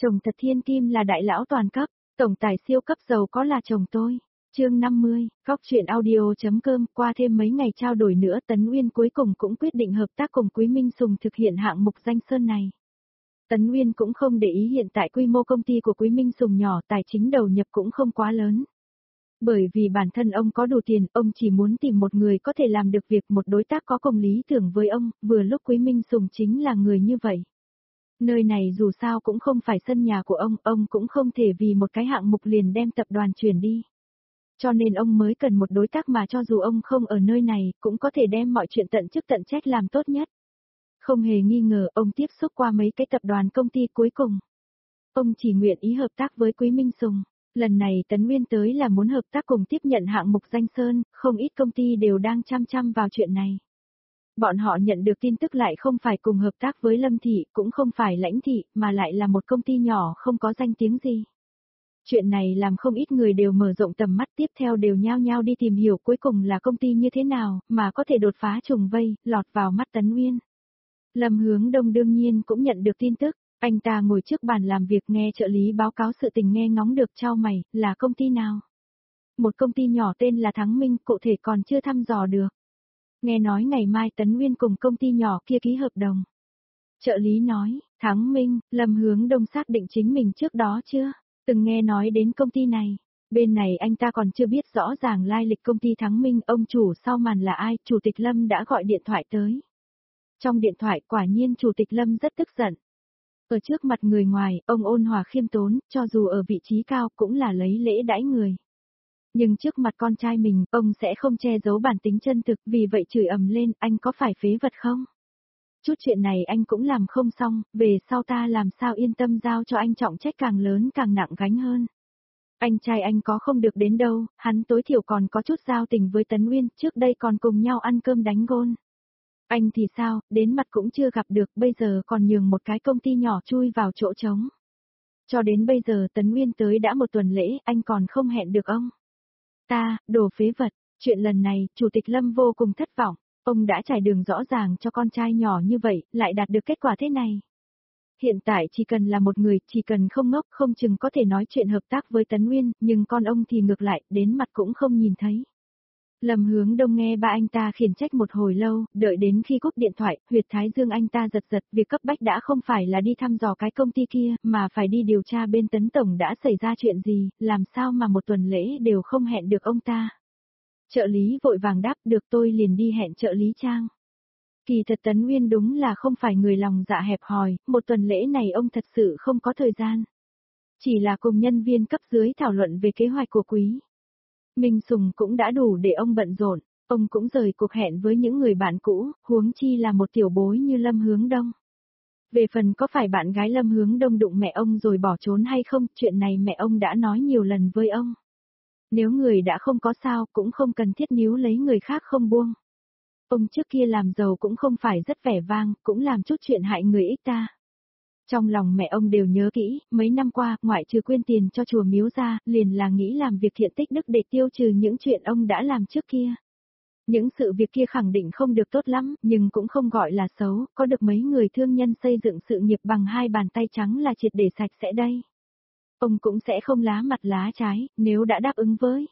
Chồng thật thiên kim là đại lão toàn cấp, tổng tài siêu cấp giàu có là chồng tôi. Chương 50, góc truyện audio.com. Qua thêm mấy ngày trao đổi nữa, Tấn Uyên cuối cùng cũng quyết định hợp tác cùng Quý Minh Sùng thực hiện hạng mục danh sơn này. Tấn Uyên cũng không để ý hiện tại quy mô công ty của Quý Minh Sùng nhỏ, tài chính đầu nhập cũng không quá lớn. Bởi vì bản thân ông có đủ tiền, ông chỉ muốn tìm một người có thể làm được việc, một đối tác có cùng lý tưởng với ông, vừa lúc Quý Minh Sùng chính là người như vậy. Nơi này dù sao cũng không phải sân nhà của ông cũng không thể vì một cái hạng mục liền đem tập đoàn chuyển đi. Cho nên ông mới cần một đối tác mà cho dù ông không ở nơi này, cũng có thể đem mọi chuyện tận chức tận trách làm tốt nhất. Không hề nghi ngờ, ông tiếp xúc qua mấy cái tập đoàn công ty cuối cùng. Ông chỉ nguyện ý hợp tác với Quý Minh Sùng. Lần này Tấn Uyên tới là muốn hợp tác cùng tiếp nhận hạng mục danh sơn, không ít công ty đều đang chăm chăm vào chuyện này. Bọn họ nhận được tin tức lại không phải cùng hợp tác với Lâm Thị, cũng không phải Lãnh Thị, mà lại là một công ty nhỏ không có danh tiếng gì. Chuyện này làm không ít người đều mở rộng tầm mắt, tiếp theo đều nhao nhao đi tìm hiểu cuối cùng là công ty như thế nào, mà có thể đột phá trùng vây, lọt vào mắt Tấn Uyên. Lâm Hướng Đông đương nhiên cũng nhận được tin tức, anh ta ngồi trước bàn làm việc nghe trợ lý báo cáo sự tình, nghe ngóng được chau mày, là công ty nào? Một công ty nhỏ tên là Thắng Minh, cụ thể còn chưa thăm dò được. Nghe nói ngày mai Tấn Uyên cùng công ty nhỏ kia ký hợp đồng. Trợ lý nói, Thắng Minh, Lâm Hướng Đông xác định chính mình trước đó chưa? Từng nghe nói đến công ty này. Bên này anh ta còn chưa biết rõ ràng lai lịch công ty Thắng Minh, ông chủ sau màn là ai, Chủ tịch Lâm đã gọi điện thoại tới. Trong điện thoại quả nhiên Chủ tịch Lâm rất tức giận. Ở trước mặt người ngoài, ông ôn hòa khiêm tốn, cho dù ở vị trí cao cũng là lấy lễ đãi người. Nhưng trước mặt con trai mình, ông sẽ không che giấu bản tính chân thực, vì vậy chửi ầm lên, anh có phải phế vật không? Chút chuyện này anh cũng làm không xong, về sau ta làm sao yên tâm giao cho anh, trọng trách càng lớn càng nặng gánh hơn. Anh trai anh có không được đến đâu, hắn tối thiểu còn có chút giao tình với Tấn Uyên, trước đây còn cùng nhau ăn cơm đánh gôn. Anh thì sao, đến mặt cũng chưa gặp được, bây giờ còn nhường một cái công ty nhỏ chui vào chỗ trống. Cho đến bây giờ Tấn Uyên tới đã một tuần lễ, anh còn không hẹn được ông. Ta, đồ phế vật, chuyện lần này, Chủ tịch Lâm vô cùng thất vọng, ông đã trải đường rõ ràng cho con trai nhỏ như vậy, lại đạt được kết quả thế này. Hiện tại chỉ cần là một người, chỉ cần không ngốc, không chừng có thể nói chuyện hợp tác với Tấn Uyên, nhưng con ông thì ngược lại, đến mặt cũng không nhìn thấy. Lâm Hướng Đông nghe ba anh ta khiển trách một hồi lâu, đợi đến khi cúp điện thoại, huyệt thái dương anh ta giật giật, việc cấp bách đã không phải là đi thăm dò cái công ty kia, mà phải đi điều tra bên Tấn Tổng đã xảy ra chuyện gì, làm sao mà một tuần lễ đều không hẹn được ông ta. Trợ lý vội vàng đáp, được, tôi liền đi hẹn trợ lý Trang. Kỳ thật Tấn Uyên đúng là không phải người lòng dạ hẹp hòi, một tuần lễ này ông thật sự không có thời gian. Chỉ là cùng nhân viên cấp dưới thảo luận về kế hoạch của Quý Minh Sùng cũng đã đủ để ông bận rộn, ông cũng rời cuộc hẹn với những người bạn cũ, huống chi là một tiểu bối như Lâm Hướng Đông. Về phần có phải bạn gái Lâm Hướng Đông đụng mẹ ông rồi bỏ trốn hay không, chuyện này mẹ ông đã nói nhiều lần với ông. Nếu người đã không có sao, cũng không cần thiết níu lấy người khác không buông. Ông trước kia làm giàu cũng không phải rất vẻ vang, cũng làm chút chuyện hại người ích ta. Trong lòng mẹ ông đều nhớ kỹ, mấy năm qua, ngoại trừ quyên tiền cho chùa miếu ra, liền là nghĩ làm việc thiện tích đức để tiêu trừ những chuyện ông đã làm trước kia. Những sự việc kia khẳng định không được tốt lắm, nhưng cũng không gọi là xấu, có được mấy người thương nhân xây dựng sự nghiệp bằng hai bàn tay trắng là triệt để sạch sẽ đây. Ông cũng sẽ không lá mặt lá trái, nếu đã đáp ứng với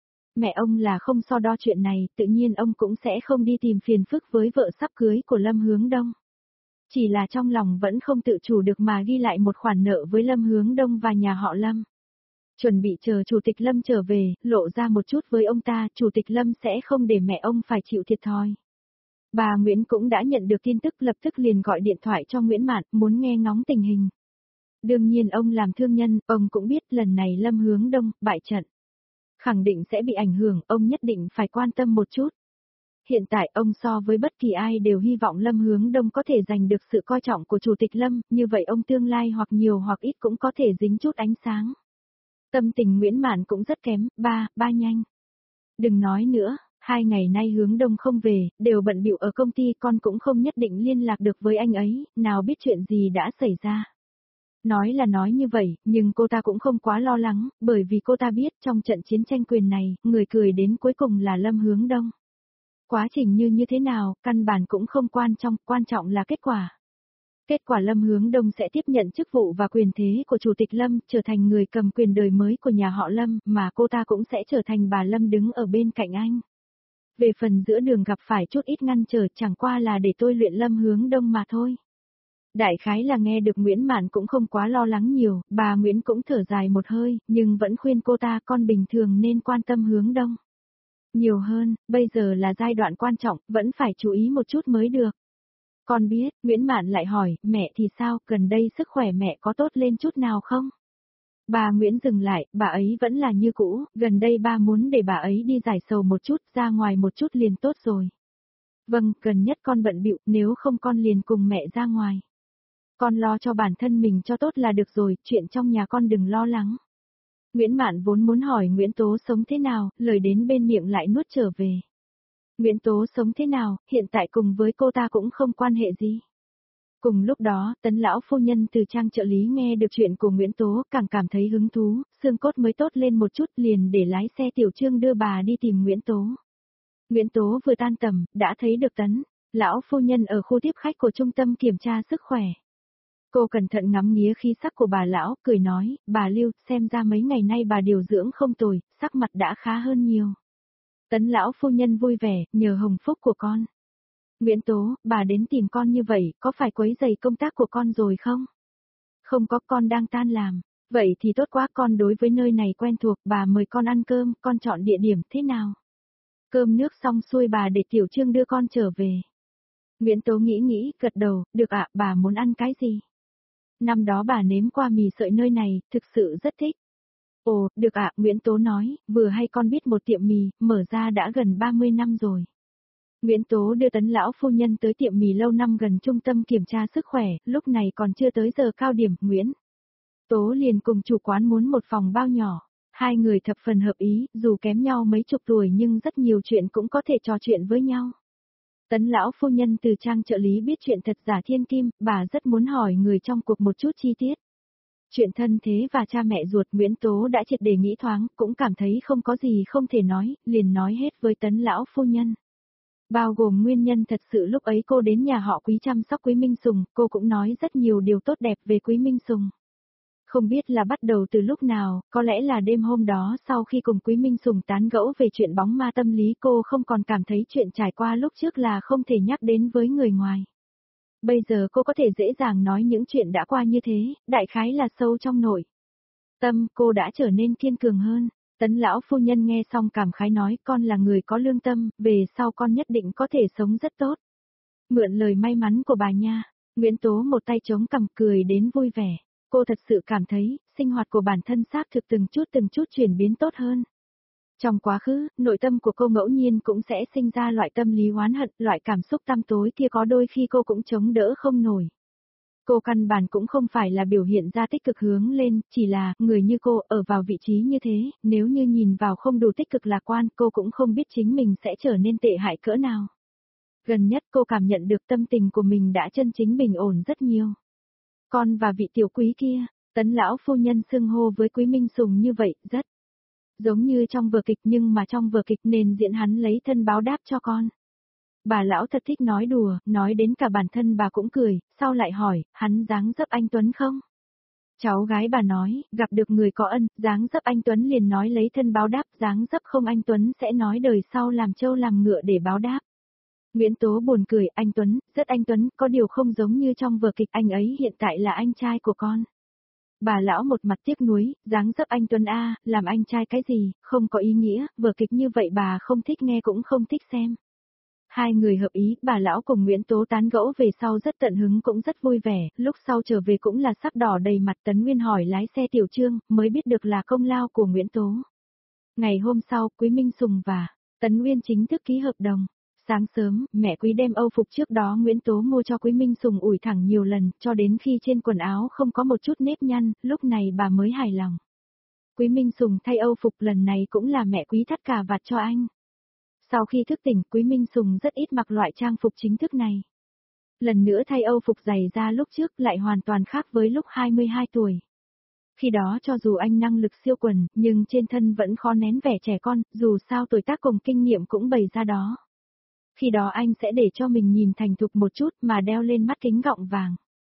mẹ ông là không so đo chuyện này, tự nhiên ông cũng sẽ không đi tìm phiền phức với vợ sắp cưới của Lâm Hướng Đông. Chỉ là trong lòng vẫn không tự chủ được mà ghi lại một khoản nợ với Lâm Hướng Đông và nhà họ Lâm. Chuẩn bị chờ Chủ tịch Lâm trở về, lộ ra một chút với ông ta, Chủ tịch Lâm sẽ không để mẹ ông phải chịu thiệt thòi. Bà Nguyễn cũng đã nhận được tin tức, lập tức liền gọi điện thoại cho Nguyễn Mạn, muốn nghe ngóng tình hình. Đương nhiên ông làm thương nhân, ông cũng biết lần này Lâm Hướng Đông bại trận. Khẳng định sẽ bị ảnh hưởng, ông nhất định phải quan tâm một chút. Hiện tại ông so với bất kỳ ai đều hy vọng Lâm Hướng Đông có thể giành được sự coi trọng của Chủ tịch Lâm, như vậy ông tương lai hoặc nhiều hoặc ít cũng có thể dính chút ánh sáng. Tâm tình Nguyễn Mạn cũng rất kém, ba nhanh. Đừng nói nữa, 2 ngày nay Hướng Đông không về, đều bận bịu ở công ty, con cũng không nhất định liên lạc được với anh ấy, nào biết chuyện gì đã xảy ra. Nói là nói như vậy, nhưng cô ta cũng không quá lo lắng, bởi vì cô ta biết trong trận chiến tranh quyền này, người cười đến cuối cùng là Lâm Hướng Đông. Quá trình như thế nào, căn bản cũng không quan trọng là kết quả. Kết quả Lâm Hướng Đông sẽ tiếp nhận chức vụ và quyền thế của Chủ tịch Lâm, trở thành người cầm quyền đời mới của nhà họ Lâm, mà cô ta cũng sẽ trở thành bà Lâm đứng ở bên cạnh anh. Về phần giữa đường gặp phải chút ít ngăn trở chẳng qua là để tôi luyện Lâm Hướng Đông mà thôi. Đại khái là nghe được Nguyễn Mạn cũng không quá lo lắng nhiều, bà Nguyễn cũng thở dài một hơi, nhưng vẫn khuyên cô ta con bình thường nên quan tâm Hướng Đông. Nhiều hơn, bây giờ là giai đoạn quan trọng, vẫn phải chú ý một chút mới được. Con biết, Nguyễn Mạn lại hỏi, mẹ thì sao, gần đây sức khỏe mẹ có tốt lên chút nào không? Bà Nguyễn dừng lại, bà ấy vẫn là như cũ, gần đây ba muốn để bà ấy đi giải sầu một chút, ra ngoài một chút liền tốt rồi. Vâng, gần nhất con bận bịu, nếu không con liền cùng mẹ ra ngoài. Con lo cho bản thân mình cho tốt là được rồi, chuyện trong nhà con đừng lo lắng. Nguyễn Mạn vốn muốn hỏi Nguyễn Tố sống thế nào, lời đến bên miệng lại nuốt trở về. Nguyễn Tố sống thế nào, hiện tại cùng với cô ta cũng không quan hệ gì. Cùng lúc đó, Tấn lão phu nhân từ trang trợ lý nghe được chuyện của Nguyễn Tố, càng cảm thấy hứng thú, xương cốt mới tốt lên một chút liền để lái xe Tiểu Trương đưa bà đi tìm Nguyễn Tố. Nguyễn Tố vừa tan tầm, đã thấy được Tấn lão phu nhân ở khu tiếp khách của trung tâm kiểm tra sức khỏe. Cô cẩn thận ngắm nghía khí sắc của bà lão, cười nói, bà Lưu, xem ra mấy ngày nay bà điều dưỡng không tồi, sắc mặt đã khá hơn nhiều. Tấn lão phu nhân vui vẻ, nhờ hồng phúc của con. Nguyễn Tố, bà đến tìm con như vậy, có phải quấy rầy công tác của con rồi không? Không có, con đang tan làm. Vậy thì tốt quá, con đối với nơi này quen thuộc, bà mời con ăn cơm, con chọn địa điểm thế nào? Cơm nước xong xuôi bà để Tiểu Trương đưa con trở về. Nguyễn Tố nghĩ, gật đầu, được ạ, bà muốn ăn cái gì? Năm đó bà nếm qua mì sợi nơi này, thực sự rất thích. Ồ, được ạ, Nguyễn Tố nói, vừa hay con biết một tiệm mì, mở ra đã gần 30 năm rồi. Nguyễn Tố đưa Tấn lão phu nhân tới tiệm mì lâu năm gần trung tâm kiểm tra sức khỏe, lúc này còn chưa tới giờ cao điểm, Nguyễn Tố liền cùng chủ quán muốn một phòng bao nhỏ. Hai người thập phần hợp ý, dù kém nhau mấy chục tuổi nhưng rất nhiều chuyện cũng có thể trò chuyện với nhau. Tấn lão phu nhân từ trang trợ lý biết chuyện thật giả thiên kim, bà rất muốn hỏi người trong cuộc một chút chi tiết. Chuyện thân thế và cha mẹ ruột Nguyễn Tố đã triệt để nghĩ thoáng, cũng cảm thấy không có gì không thể nói, liền nói hết với Tấn lão phu nhân. Bao gồm nguyên nhân thật sự lúc ấy cô đến nhà họ Quý chăm sóc Quý Minh Sùng, cô cũng nói rất nhiều điều tốt đẹp về Quý Minh Sùng. Không biết là bắt đầu từ lúc nào, có lẽ là đêm hôm đó sau khi cùng Quý Minh Sùng tán gẫu về chuyện bóng ma tâm lý cô không còn cảm thấy chuyện trải qua lúc trước là không thể nhắc đến với người ngoài. Bây giờ cô có thể dễ dàng nói những chuyện đã qua như thế, đại khái là sâu trong nội tâm cô đã trở nên kiên cường hơn. Tấn lão phu nhân nghe xong cảm khái nói con là người có lương tâm, về sau con nhất định có thể sống rất tốt. Mượn lời may mắn của bà nha, Nguyễn Tố một tay chống cằm cười đến vui vẻ. Cô thật sự cảm thấy, sinh hoạt của bản thân xác thực từng chút chuyển biến tốt hơn. Trong quá khứ, nội tâm của cô ngẫu nhiên cũng sẽ sinh ra loại tâm lý oán hận, loại cảm xúc tăm tối kia có đôi khi cô cũng chống đỡ không nổi. Cô căn bản cũng không phải là biểu hiện ra tích cực hướng lên, chỉ là, người như cô, ở vào vị trí như thế, nếu như nhìn vào không đủ tích cực lạc quan, cô cũng không biết chính mình sẽ trở nên tệ hại cỡ nào. Gần nhất cô cảm nhận được tâm tình của mình đã chân chính bình ổn rất nhiều. Con và vị tiểu quý kia, Tấn lão phu nhân xưng hô với Quý Minh Sùng như vậy, rất giống như trong vở kịch nhưng mà trong vở kịch nền diễn hắn lấy thân báo đáp cho con. Bà lão thật thích nói đùa, nói đến cả bản thân bà cũng cười, sau lại hỏi, hắn dáng dấp anh Tuấn không? Cháu gái bà nói, gặp được người có ân, dáng dấp anh Tuấn liền nói lấy thân báo đáp, dáng dấp không anh Tuấn sẽ nói đời sau làm trâu làm ngựa để báo đáp. Nguyễn Tố buồn cười, anh Tuấn, rất anh Tuấn, có điều không giống như trong vở kịch, anh ấy hiện tại là anh trai của con. Bà lão một mặt tiếc nuối, dáng dấp anh Tuấn a, làm anh trai cái gì, không có ý nghĩa, vở kịch như vậy bà không thích nghe cũng không thích xem. Hai người hợp ý, bà lão cùng Nguyễn Tố tán gẫu về sau rất tận hứng cũng rất vui vẻ, lúc sau trở về cũng là sắc đỏ đầy mặt. Tấn Nguyên hỏi lái xe Tiểu Trương, mới biết được là công lao của Nguyễn Tố. Ngày hôm sau, Quý Minh Sùng và Tấn Nguyên chính thức ký hợp đồng. Sáng sớm, mẹ Quý đem âu phục trước đó Nguyễn Tố mua cho Quý Minh Sùng ủi thẳng nhiều lần, cho đến khi trên quần áo không có một chút nếp nhăn, lúc này bà mới hài lòng. Quý Minh Sùng thay âu phục lần này cũng là mẹ Quý thắt cà vạt cho anh. Sau khi thức tỉnh, Quý Minh Sùng rất ít mặc loại trang phục chính thức này. Lần nữa thay âu phục giày ra lúc trước lại hoàn toàn khác với lúc 22 tuổi. Khi đó cho dù anh năng lực siêu quần, nhưng trên thân vẫn khó nén vẻ trẻ con, dù sao tuổi tác cùng kinh nghiệm cũng bày ra đó. Khi đó anh sẽ để cho mình nhìn thành thục một chút mà đeo lên mắt kính gọng vàng.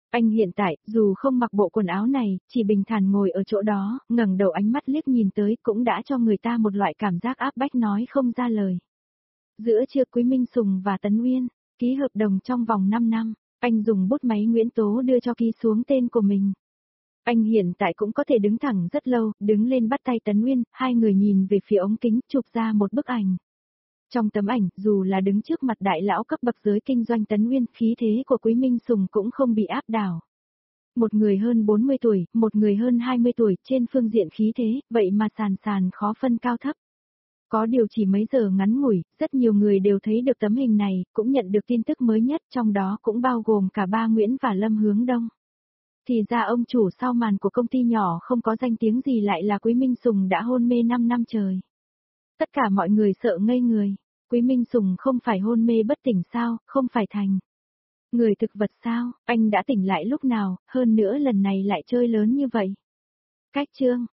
Anh hiện tại, dù không mặc bộ quần áo này, chỉ bình thản ngồi ở chỗ đó, ngẩng đầu ánh mắt liếc nhìn tới cũng đã cho người ta một loại cảm giác áp bách nói không ra lời. Giữa trưa Quý Minh Sùng và Tấn Uyên, ký hợp đồng trong vòng 5 năm, anh dùng bút máy Nguyễn Tố đưa cho ký xuống tên của mình. Anh hiện tại cũng có thể đứng thẳng rất lâu, đứng lên bắt tay Tấn Uyên, hai người nhìn về phía ống kính, chụp ra một bức ảnh. Trong tấm ảnh, dù là đứng trước mặt đại lão cấp bậc giới kinh doanh Tấn Uyên, khí thế của Quý Minh Sùng cũng không bị áp đảo. Một người hơn 40 tuổi, một người hơn 20 tuổi, trên phương diện khí thế, vậy mà sàn khó phân cao thấp. Có điều chỉ mấy giờ ngắn ngủi, rất nhiều người đều thấy được tấm hình này, cũng nhận được tin tức mới nhất, trong đó cũng bao gồm cả ba Nguyễn và Lâm Hướng Đông. Thì ra ông chủ sau màn của công ty nhỏ không có danh tiếng gì lại là Quý Minh Sùng đã hôn mê 5 năm trời. Tất cả mọi người sợ ngây người. Quý Minh Sùng không phải hôn mê bất tỉnh sao, không phải thành người thực vật sao, anh đã tỉnh lại lúc nào, hơn nữa lần này lại chơi lớn như vậy. Cách chương